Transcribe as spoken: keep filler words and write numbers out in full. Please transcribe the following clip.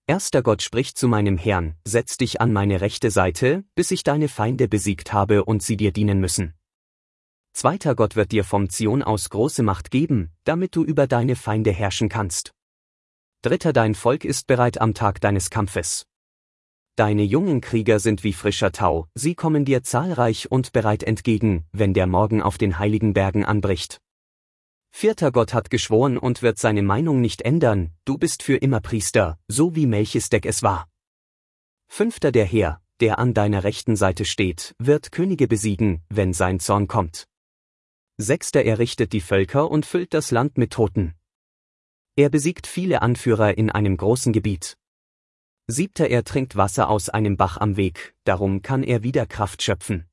Erster Gott spricht zu meinem Herrn: Setz dich an meine rechte Seite, bis ich deine Feinde besiegt habe und sie dir dienen müssen. Zweiter Gott wird dir vom Zion aus große Macht geben, damit du über deine Feinde herrschen kannst. Dritter Dein Volk ist bereit am Tag deines Kampfes. Deine jungen Krieger sind wie frischer Tau, sie kommen dir zahlreich und bereit entgegen, wenn der Morgen auf den heiligen Bergen anbricht. Vierter Gott hat geschworen und wird seine Meinung nicht ändern: Du bist für immer Priester, so wie Melchisedek es war. Fünfter Der Herr, der an deiner rechten Seite steht, wird Könige besiegen, wenn sein Zorn kommt. Sechster Er richtet die Völker und füllt das Land mit Toten. Er besiegt viele Anführer in einem großen Gebiet. Siebter Er trinkt Wasser aus einem Bach am Weg, darum kann er wieder Kraft schöpfen.